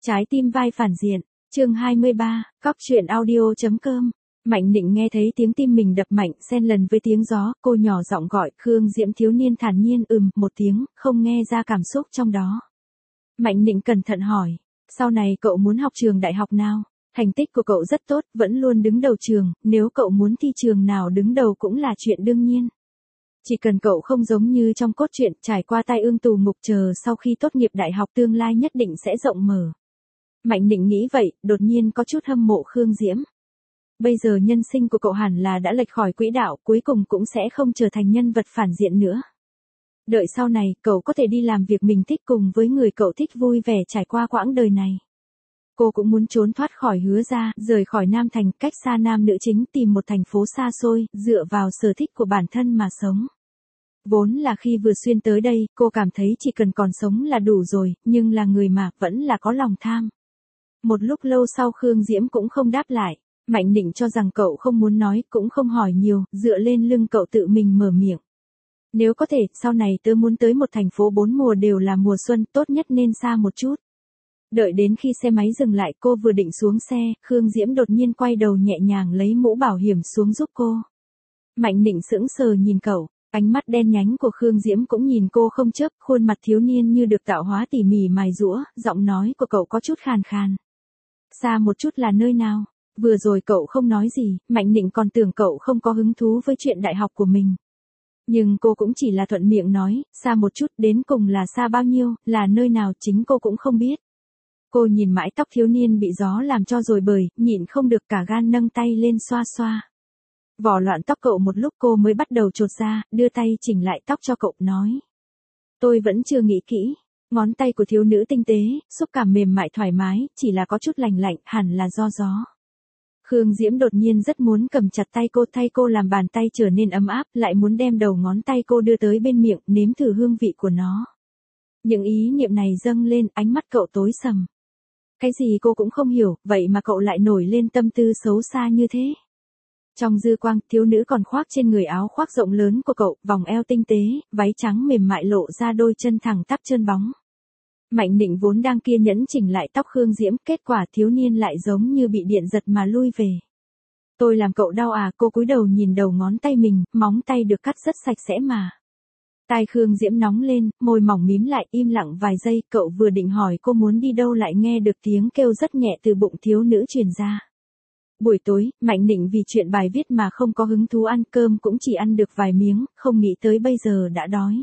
Trái tim vai phản diện, chương 23, Cóc truyện audio.com. Mạnh Nịnh nghe thấy tiếng tim mình đập mạnh xen lần với tiếng gió, cô nhỏ giọng gọi, Khương Diễm thiếu niên thản nhiên một tiếng, không nghe ra cảm xúc trong đó. Mạnh Nịnh cẩn thận hỏi, sau này cậu muốn học trường đại học nào? Thành tích của cậu rất tốt, vẫn luôn đứng đầu trường, nếu cậu muốn thi trường nào đứng đầu cũng là chuyện đương nhiên. Chỉ cần cậu không giống như trong cốt truyện trải qua tai ương tù ngục, chờ sau khi tốt nghiệp đại học tương lai nhất định sẽ rộng mở. Mạnh Nịnh nghĩ vậy, đột nhiên có chút hâm mộ Khương Diễm. Bây giờ nhân sinh của cậu hẳn là đã lệch khỏi quỹ đạo, cuối cùng cũng sẽ không trở thành nhân vật phản diện nữa. Đợi sau này, cậu có thể đi làm việc mình thích cùng với người cậu thích vui vẻ trải qua quãng đời này. Cô cũng muốn trốn thoát khỏi Hứa gia, rời khỏi Nam Thành, cách xa nam nữ chính, tìm một thành phố xa xôi, dựa vào sở thích của bản thân mà sống. Vốn là khi vừa xuyên tới đây, cô cảm thấy chỉ cần còn sống là đủ rồi, nhưng là người mà, vẫn là có lòng tham. Một lúc lâu sau Khương Diễm cũng không đáp lại. Mạnh Nịnh cho rằng cậu không muốn nói, cũng không hỏi nhiều, dựa lên lưng cậu tự mình mở miệng. Nếu có thể, sau này tớ muốn tới một thành phố 4 mùa đều là mùa xuân, tốt nhất nên xa một chút. Đợi đến khi xe máy dừng lại, cô vừa định xuống xe, Khương Diễm đột nhiên quay đầu nhẹ nhàng lấy mũ bảo hiểm xuống giúp cô. Mạnh Nịnh sững sờ nhìn cậu, ánh mắt đen nhánh của Khương Diễm cũng nhìn cô không chớp, khuôn mặt thiếu niên như được tạo hóa tỉ mỉ mài giũa, giọng nói của cậu có chút khàn khàn. Xa một chút là nơi nào? Vừa rồi cậu không nói gì, Mạnh Nịnh còn tưởng cậu không có hứng thú với chuyện đại học của mình. Nhưng cô cũng chỉ là thuận miệng nói, xa một chút, đến cùng là xa bao nhiêu, là nơi nào chính cô cũng không biết. Cô nhìn mái tóc thiếu niên bị gió làm cho rồi bời, nhịn không được cả gan nâng tay lên xoa xoa. Vỏ loạn tóc cậu một lúc cô mới bắt đầu chột ra, đưa tay chỉnh lại tóc cho cậu, nói. Tôi vẫn chưa nghĩ kỹ. Ngón tay của thiếu nữ tinh tế, xúc cảm mềm mại thoải mái, chỉ là có chút lành lạnh, hẳn là do gió. Khương Diễm đột nhiên rất muốn cầm chặt tay cô, thay cô làm bàn tay trở nên ấm áp, lại muốn đem đầu ngón tay cô đưa tới bên miệng, nếm thử hương vị của nó. Những ý niệm này dâng lên, ánh mắt cậu tối sầm. Cái gì cô cũng không hiểu, vậy mà cậu lại nổi lên tâm tư xấu xa như thế. Trong dư quang, thiếu nữ còn khoác trên người áo khoác rộng lớn của cậu, vòng eo tinh tế, váy trắng mềm mại lộ ra đôi chân thẳng tắp trơn bóng. Mạnh Nịnh vốn đang kiên nhẫn chỉnh lại tóc Khương Diễm, kết quả thiếu niên lại giống như bị điện giật mà lui về. Tôi làm cậu đau à? Cô cúi đầu nhìn đầu ngón tay mình, móng tay được cắt rất sạch sẽ mà. Tai Khương Diễm nóng lên, môi mỏng mím lại, im lặng vài giây, cậu vừa định hỏi cô muốn đi đâu lại nghe được tiếng kêu rất nhẹ từ bụng thiếu nữ truyền ra. Buổi tối, Mạnh Nịnh vì chuyện bài viết mà không có hứng thú ăn cơm, cũng chỉ ăn được vài miếng, không nghĩ tới bây giờ đã đói.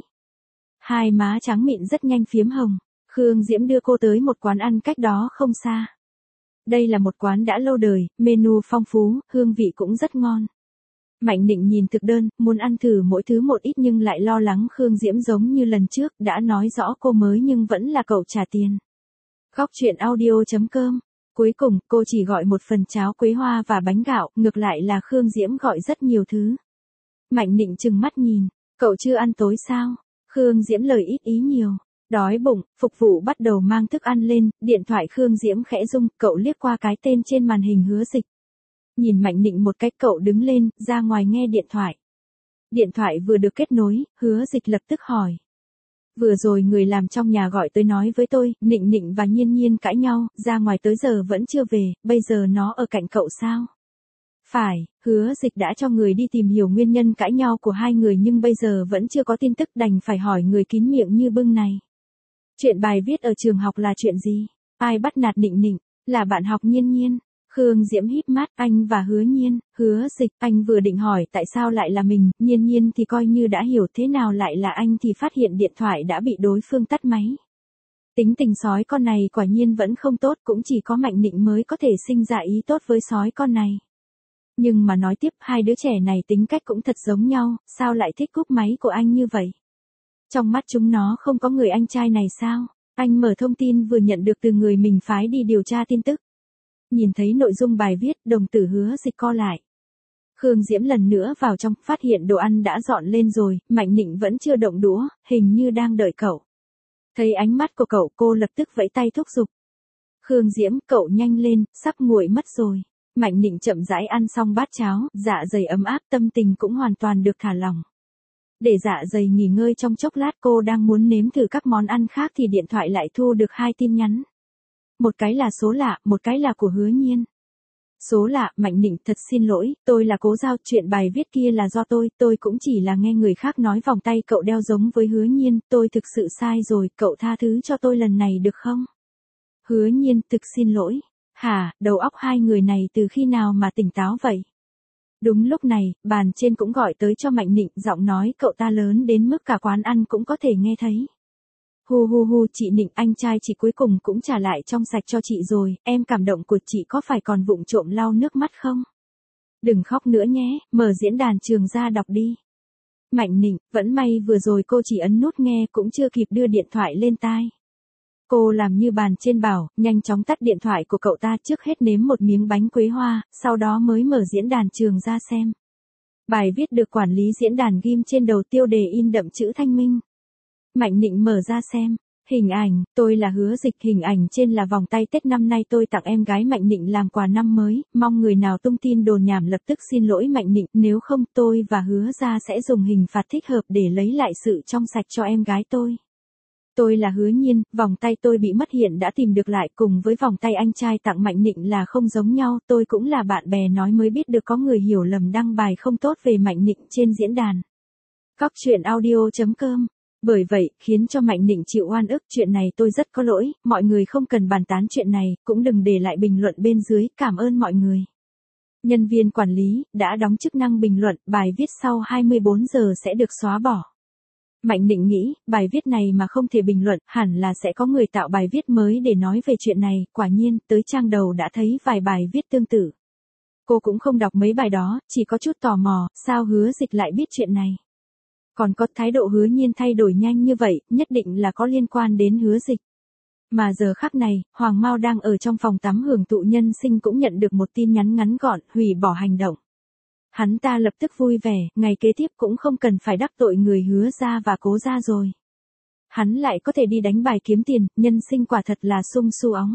Hai má trắng mịn rất nhanh phiếm hồng. Khương Diễm đưa cô tới một quán ăn cách đó không xa. Đây là một quán đã lâu đời, menu phong phú, hương vị cũng rất ngon. Mạnh Nịnh nhìn thực đơn, muốn ăn thử mỗi thứ một ít nhưng lại lo lắng Khương Diễm giống như lần trước, đã nói rõ cô mới nhưng vẫn là cậu trả tiền. Cóc truyện audio.com. Cuối cùng, cô chỉ gọi một phần cháo quế hoa và bánh gạo, ngược lại là Khương Diễm gọi rất nhiều thứ. Mạnh Nịnh trừng mắt nhìn, cậu chưa ăn tối sao? Khương Diễm lời ít ý nhiều. Đói bụng, phục vụ bắt đầu mang thức ăn lên, điện thoại Khương Diễm khẽ rung, cậu liếc qua cái tên trên màn hình Hứa Dịch. Nhìn Mạnh Nịnh một cách, cậu đứng lên, ra ngoài nghe điện thoại. Điện thoại vừa được kết nối, Hứa Dịch lập tức hỏi. Vừa rồi người làm trong nhà gọi tới nói với tôi, Nịnh Nịnh và Nhiên Nhiên cãi nhau, ra ngoài tới giờ vẫn chưa về, bây giờ nó ở cạnh cậu sao? Phải, Hứa Dịch đã cho người đi tìm hiểu nguyên nhân cãi nhau của hai người nhưng bây giờ vẫn chưa có tin tức, đành phải hỏi người kín miệng như bưng này. Chuyện bài viết ở trường học là chuyện gì? Ai bắt nạt Nịnh Nịnh? Là bạn học Nhiên Nhiên. Khương Diễm híp mắt, anh và Hứa Nhiên, Hứa Dịch, anh vừa định hỏi tại sao lại là mình, Nhiên Nhiên thì coi như đã hiểu, thế nào lại là anh thì phát hiện điện thoại đã bị đối phương tắt máy. Tính tình sói con này quả nhiên vẫn không tốt, cũng chỉ có Mạnh Nịnh mới có thể sinh ra ý tốt với sói con này. Nhưng mà nói tiếp, hai đứa trẻ này tính cách cũng thật giống nhau, sao lại thích cúp máy của anh như vậy? Trong mắt chúng nó không có người anh trai này sao? Anh mở thông tin vừa nhận được từ người mình phái đi điều tra tin tức. Nhìn thấy nội dung bài viết, đồng tử Hứa Dịch co lại. Khương Diễm lần nữa vào trong, phát hiện đồ ăn đã dọn lên rồi, Mạnh Nịnh vẫn chưa động đũa, hình như đang đợi cậu. Thấy ánh mắt của cậu, cô lập tức vẫy tay thúc giục. Khương Diễm, cậu nhanh lên, sắp nguội mất rồi. Mạnh Nịnh chậm rãi ăn xong bát cháo, dạ dày ấm áp, tâm tình cũng hoàn toàn được thả lỏng. Để dạ dày nghỉ ngơi trong chốc lát, cô đang muốn nếm thử các món ăn khác thì điện thoại lại thu được 2 tin nhắn. một cái là số lạ, một cái là của Hứa Nhiên. Số lạ, Mạnh Nịnh thật xin lỗi, tôi là Cố Giao, chuyện bài viết kia là do tôi cũng chỉ là nghe người khác nói vòng tay cậu đeo giống với Hứa Nhiên, tôi thực sự sai rồi, cậu tha thứ cho tôi lần này được không? Hứa Nhiên, thực xin lỗi. Hả, đầu óc hai người này từ khi nào mà tỉnh táo vậy? Đúng lúc này, bàn trên cũng gọi tới cho Mạnh Nịnh, giọng nói cậu ta lớn đến mức cả quán ăn cũng có thể nghe thấy. Hu hu hu, chị Nịnh, anh trai chị cuối cùng cũng trả lại trong sạch cho chị rồi, em cảm động của chị có phải còn vụng trộm lau nước mắt không? Đừng khóc nữa nhé, mở diễn đàn trường ra đọc đi. Mạnh Nịnh, vẫn may vừa rồi cô chỉ ấn nút nghe cũng chưa kịp đưa điện thoại lên tai. Cô làm như bàn trên bảo, nhanh chóng tắt điện thoại của cậu ta, trước hết nếm một miếng bánh quế hoa, sau đó mới mở diễn đàn trường ra xem. Bài viết được quản lý diễn đàn ghim trên đầu tiêu đề in đậm chữ Thanh Minh. Mạnh Nịnh mở ra xem. Hình ảnh, tôi là Hứa Dịch, hình ảnh trên là vòng tay Tết năm nay tôi tặng em gái Mạnh Nịnh làm quà năm mới, mong người nào tung tin đồn nhảm lập tức xin lỗi Mạnh Nịnh, nếu không tôi và Hứa gia sẽ dùng hình phạt thích hợp để lấy lại sự trong sạch cho em gái tôi. Tôi là Hứa Nhiên, vòng tay tôi bị mất hiện đã tìm được lại, cùng với vòng tay anh trai tặng Mạnh Nịnh là không giống nhau, tôi cũng là bạn bè nói mới biết được có người hiểu lầm đăng bài không tốt về Mạnh Nịnh trên diễn đàn. Cóc truyện audio.com. Bởi vậy, khiến cho Mạnh Nịnh chịu oan ức, chuyện này tôi rất có lỗi, mọi người không cần bàn tán chuyện này, cũng đừng để lại bình luận bên dưới, cảm ơn mọi người. Nhân viên quản lý, đã đóng chức năng bình luận, bài viết sau 24 giờ sẽ được xóa bỏ. Mạnh Nịnh nghĩ, bài viết này mà không thể bình luận, hẳn là sẽ có người tạo bài viết mới để nói về chuyện này, quả nhiên, tới trang đầu đã thấy vài bài viết tương tự. Cô cũng không đọc mấy bài đó, chỉ có chút tò mò, sao Hứa Dịch lại biết chuyện này. Còn có thái độ Hứa Nhiên thay đổi nhanh như vậy, nhất định là có liên quan đến Hứa Dịch. Mà giờ khắc này, Hoàng Mao đang ở trong phòng tắm hưởng thụ nhân sinh cũng nhận được một tin nhắn ngắn gọn, hủy bỏ hành động. Hắn ta lập tức vui vẻ, ngày kế tiếp cũng không cần phải đắc tội người Hứa gia và Cố gia rồi. Hắn lại có thể đi đánh bài kiếm tiền, nhân sinh quả thật là sung su óng.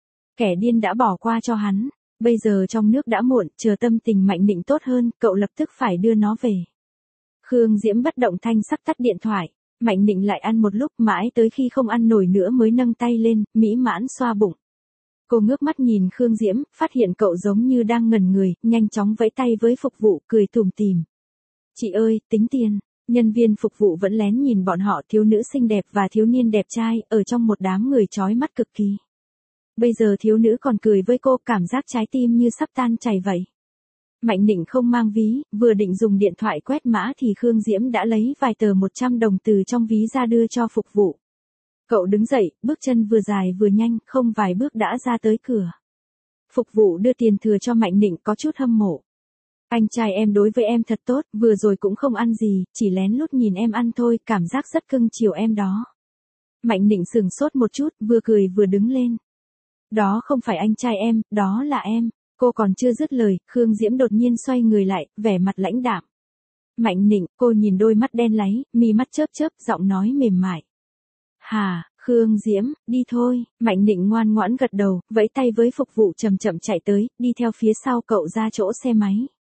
Kẻ điên đã bỏ qua cho hắn, bây giờ trong nước đã muộn, chờ tâm tình Mạnh Nịnh tốt hơn, cậu lập tức phải đưa nó về. Khương Diễm bất động thanh sắc tắt điện thoại, Mạnh Nịnh lại ăn một lúc mãi tới khi không ăn nổi nữa mới nâng tay lên, mỹ mãn xoa bụng. Cô ngước mắt nhìn Khương Diễm, phát hiện cậu giống như đang ngẩn người, nhanh chóng vẫy tay với phục vụ, cười tủm tỉm. Chị ơi, tính tiền. Nhân viên phục vụ vẫn lén nhìn bọn họ, thiếu nữ xinh đẹp và thiếu niên đẹp trai, ở trong một đám người chói mắt cực kỳ. Bây giờ thiếu nữ còn cười với cô, cảm giác trái tim như sắp tan chảy vậy. Mạnh Nịnh không mang ví, vừa định dùng điện thoại quét mã thì Khương Diễm đã lấy vài tờ 100 đồng từ trong ví ra đưa cho phục vụ. Cậu đứng dậy, bước chân vừa dài vừa nhanh, không vài bước đã ra tới cửa. Phục vụ đưa tiền thừa cho Mạnh Nịnh, có chút hâm mộ. Anh trai em đối với em thật tốt, vừa rồi cũng không ăn gì, chỉ lén lút nhìn em ăn thôi, cảm giác rất cưng chiều em đó. Mạnh Nịnh sửng sốt một chút, vừa cười vừa đứng lên. Đó không phải anh trai em, đó là em. Cô còn chưa dứt lời, Khương Diễm đột nhiên xoay người lại, vẻ mặt lãnh đạm. Mạnh Nịnh, cô nhìn đôi mắt đen láy, mi mắt chớp chớp, giọng nói mềm mại. Hà, Khương Diễm, đi thôi. Mạnh Nịnh ngoan ngoãn gật đầu, vẫy tay với phục vụ chậm chậm chạy tới, đi theo phía sau cậu ra chỗ xe máy.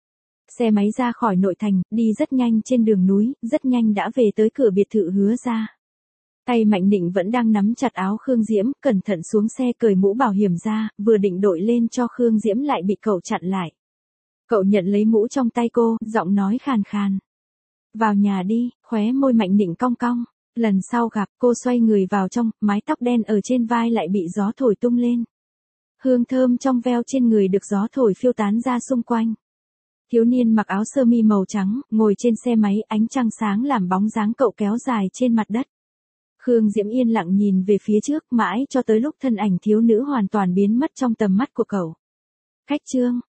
Xe máy ra khỏi nội thành, đi rất nhanh trên đường núi, rất nhanh đã về tới cửa biệt thự Hứa gia. Tay Mạnh Nịnh vẫn đang nắm chặt áo Khương Diễm, cẩn thận xuống xe cởi mũ bảo hiểm ra, vừa định đội lên cho Khương Diễm lại bị cậu chặn lại. Cậu nhận lấy mũ trong tay cô, giọng nói khàn khàn. Vào nhà đi, khóe môi Mạnh Nịnh cong cong. Lần sau gặp, cô xoay người vào trong, mái tóc đen ở trên vai lại bị gió thổi tung lên. Hương thơm trong veo trên người được gió thổi phiêu tán ra xung quanh. Thiếu niên mặc áo sơ mi màu trắng, ngồi trên xe máy, ánh trăng sáng làm bóng dáng cậu kéo dài trên mặt đất. Khương Diễm yên lặng nhìn về phía trước mãi cho tới lúc thân ảnh thiếu nữ hoàn toàn biến mất trong tầm mắt của cậu. Khách trương,